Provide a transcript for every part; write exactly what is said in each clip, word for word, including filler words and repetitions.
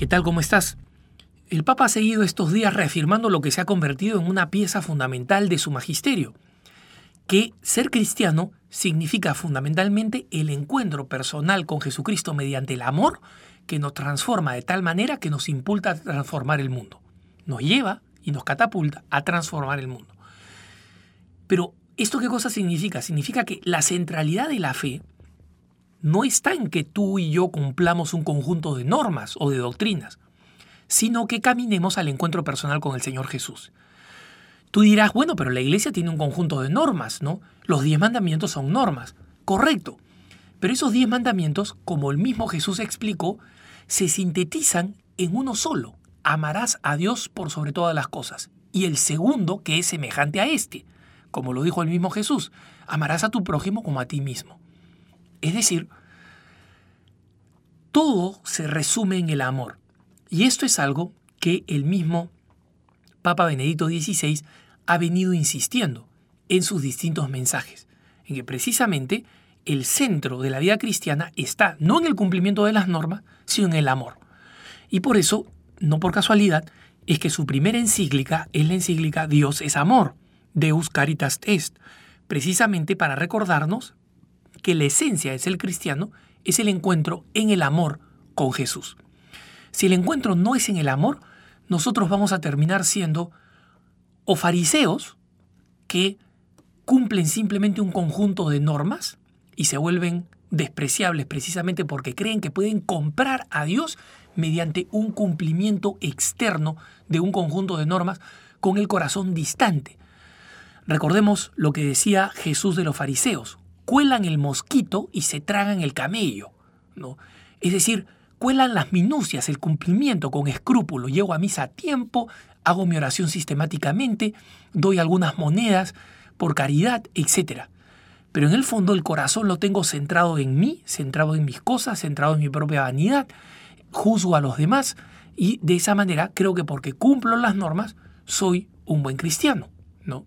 tal? ¿Cómo estás? El Papa ha seguido estos días reafirmando lo que se ha convertido en una pieza fundamental de su magisterio, que ser cristiano significa fundamentalmente el encuentro personal con Jesucristo mediante el amor que nos transforma de tal manera que nos impulsa a transformar el mundo. Nos lleva y nos catapulta a transformar el mundo. Pero, ¿esto qué cosa significa? Significa que la centralidad de la fe no está en que tú y yo cumplamos un conjunto de normas o de doctrinas, sino que caminemos al encuentro personal con el Señor Jesús. Tú dirás, bueno, pero la iglesia tiene un conjunto de normas, ¿no? Los diez mandamientos son normas. Correcto. Pero esos diez mandamientos, como el mismo Jesús explicó, se sintetizan en uno solo. Amarás a Dios por sobre todas las cosas. Y el segundo, que es semejante a este, como lo dijo el mismo Jesús, amarás a tu prójimo como a ti mismo. Es decir, todo se resume en el amor. Y esto es algo que el mismo Papa Benedicto dieciséis ha venido insistiendo en sus distintos mensajes, en que precisamente el centro de la vida cristiana está no en el cumplimiento de las normas, sino en el amor. Y por eso, no por casualidad, es que su primera encíclica es la encíclica Dios es amor, Deus Caritas Est, precisamente para recordarnos que la esencia de ser cristiano es el encuentro en el amor con Jesús. Si el encuentro no es en el amor, nosotros vamos a terminar siendo o fariseos que cumplen simplemente un conjunto de normas y se vuelven despreciables precisamente porque creen que pueden comprar a Dios mediante un cumplimiento externo de un conjunto de normas con el corazón distante. Recordemos lo que decía Jesús de los fariseos: cuelan el mosquito y se tragan el camello, ¿no? Es decir, cuelan las minucias, el cumplimiento con escrúpulo. Llego a misa a tiempo, hago mi oración sistemáticamente, doy algunas monedas por caridad, etcétera. Pero en el fondo el corazón lo tengo centrado en mí, centrado en mis cosas, centrado en mi propia vanidad, juzgo a los demás y de esa manera creo que porque cumplo las normas soy un buen cristiano, ¿no?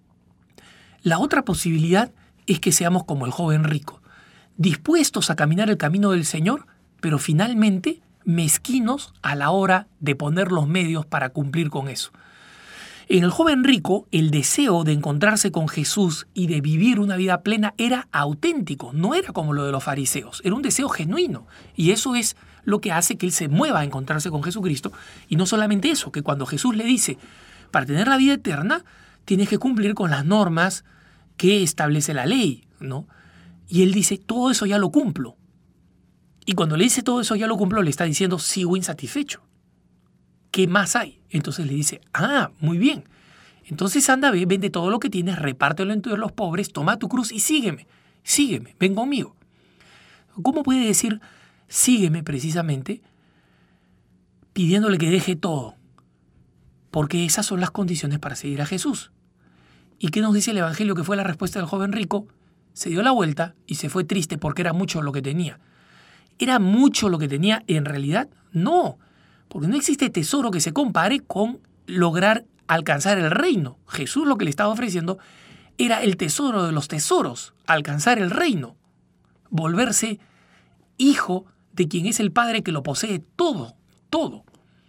La otra posibilidad es que seamos como el joven rico, dispuestos a caminar el camino del Señor, pero finalmente mezquinos a la hora de poner los medios para cumplir con eso. En el joven rico, el deseo de encontrarse con Jesús y de vivir una vida plena era auténtico, no era como lo de los fariseos, era un deseo genuino. Y eso es lo que hace que él se mueva a encontrarse con Jesucristo. Y no solamente eso, que cuando Jesús le dice, para tener la vida eterna, tienes que cumplir con las normas que establece la ley, ¿no? Y él dice, todo eso ya lo cumplo. Y cuando le dice todo eso ya lo cumplo, le está diciendo, sigo insatisfecho. ¿Qué más hay? Entonces le dice, ah, muy bien. Entonces anda, ve, vende todo lo que tienes, repártelo entre los pobres, toma tu cruz y sígueme. Sígueme, ven conmigo. ¿Cómo puede decir sígueme precisamente pidiéndole que deje todo? Porque esas son las condiciones para seguir a Jesús. ¿Y qué nos dice el Evangelio que fue la respuesta del joven rico? Se dio la vuelta y se fue triste porque era mucho lo que tenía. ¿Era mucho lo que tenía en realidad? No, porque no existe tesoro que se compare con lograr alcanzar el reino. Jesús lo que le estaba ofreciendo era el tesoro de los tesoros, alcanzar el reino, volverse hijo de quien es el Padre que lo posee todo, todo.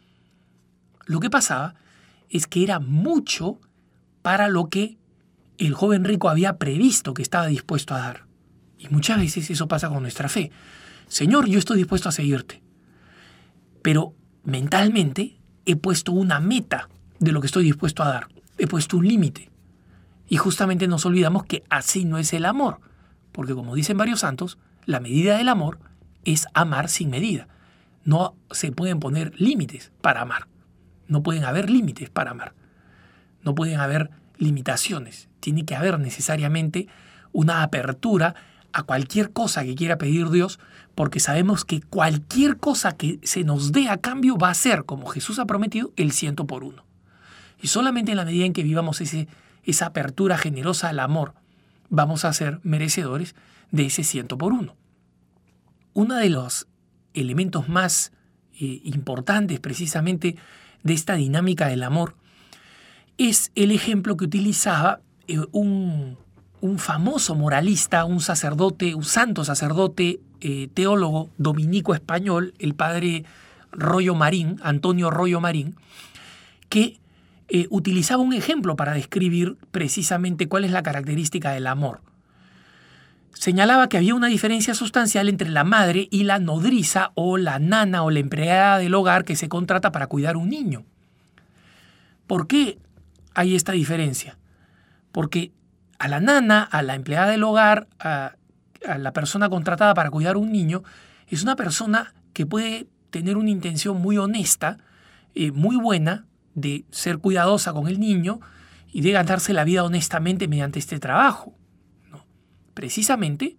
Lo que pasaba es que era mucho para lo que el joven rico había previsto que estaba dispuesto a dar. Y muchas veces eso pasa con nuestra fe. Señor, yo estoy dispuesto a seguirte, pero mentalmente he puesto una meta de lo que estoy dispuesto a dar. He puesto un límite. Y justamente nos olvidamos que así no es el amor, porque como dicen varios santos, la medida del amor es amar sin medida. No se pueden poner límites para amar. No pueden haber límites para amar. No pueden haber limitaciones. Tiene que haber necesariamente una apertura a cualquier cosa que quiera pedir Dios, porque sabemos que cualquier cosa que se nos dé a cambio va a ser, como Jesús ha prometido, el ciento por uno. Y solamente en la medida en que vivamos ese, esa apertura generosa al amor, vamos a ser merecedores de ese ciento por uno. Uno de los elementos más eh, importantes precisamente de esta dinámica del amor es el ejemplo que utilizaba eh, un... un famoso moralista, un sacerdote, un santo sacerdote, eh, teólogo dominico español, el padre Rollo Marín, Antonio Rollo Marín, que eh, utilizaba un ejemplo para describir precisamente cuál es la característica del amor. Señalaba que había una diferencia sustancial entre la madre y la nodriza o la nana o la empleada del hogar que se contrata para cuidar un niño. ¿Por qué hay esta diferencia? Porque a la nana, a la empleada del hogar, a, a la persona contratada para cuidar un niño, es una persona que puede tener una intención muy honesta, eh, muy buena, de ser cuidadosa con el niño y de ganarse la vida honestamente mediante este trabajo. Precisamente,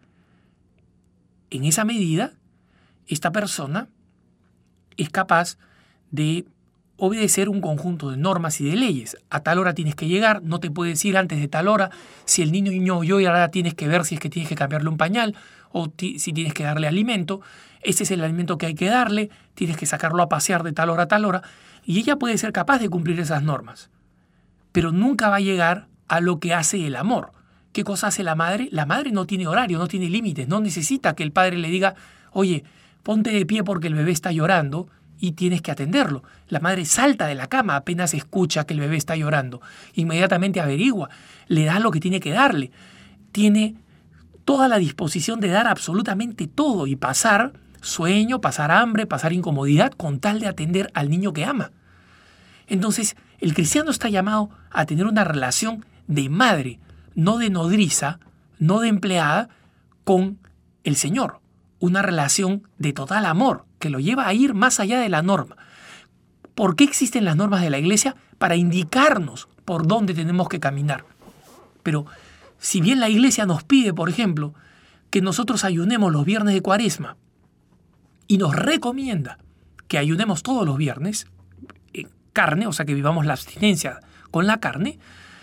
en esa medida, esta persona es capaz de obedecer un conjunto de normas y de leyes. A tal hora tienes que llegar, no te puedes ir antes de tal hora. Si el niño niño oyó y ahora tienes que ver si es que tienes que cambiarle un pañal o si tienes que darle alimento. Ese es el alimento que hay que darle, tienes que sacarlo a pasear de tal hora a tal hora. Y ella puede ser capaz de cumplir esas normas. Pero nunca va a llegar a lo que hace el amor. ¿Qué cosa hace la madre? La madre no tiene horario, no tiene límites, no necesita que el padre le diga, oye, ponte de pie porque el bebé está llorando y tienes que atenderlo. La madre salta de la cama apenas escucha que el bebé está llorando. Inmediatamente averigua, le da lo que tiene que darle. Tiene toda la disposición de dar absolutamente todo y pasar sueño, pasar hambre, pasar incomodidad con tal de atender al niño que ama. Entonces, el cristiano está llamado a tener una relación de madre, no de nodriza, no de empleada, con el Señor. Una relación de total amor que lo lleva a ir más allá de la norma. ¿Por qué existen las normas de la iglesia? Para indicarnos por dónde tenemos que caminar. Pero si bien la iglesia nos pide, por ejemplo, que nosotros ayunemos los viernes de Cuaresma y nos recomienda que ayunemos todos los viernes, eh, carne, o sea que vivamos la abstinencia con la carne,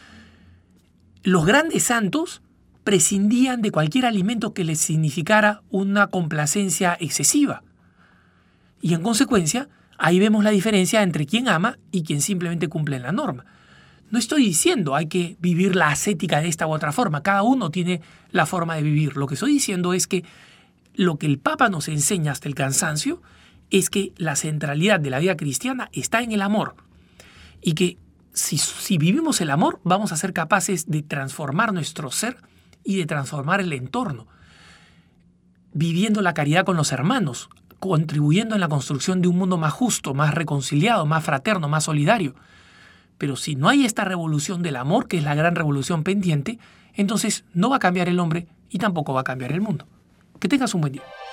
los grandes santos prescindían de cualquier alimento que les significara una complacencia excesiva. Y en consecuencia, ahí vemos la diferencia entre quien ama y quien simplemente cumple la norma. No estoy diciendo hay que vivir la ascética de esta u otra forma. Cada uno tiene la forma de vivir. Lo que estoy diciendo es que lo que el Papa nos enseña hasta el cansancio es que la centralidad de la vida cristiana está en el amor. Y que Si, si vivimos el amor, vamos a ser capaces de transformar nuestro ser y de transformar el entorno, viviendo la caridad con los hermanos, contribuyendo en la construcción de un mundo más justo, más reconciliado, más fraterno, más solidario. Pero si no hay esta revolución del amor, que es la gran revolución pendiente, entonces no va a cambiar el hombre y tampoco va a cambiar el mundo. Que tengas un buen día.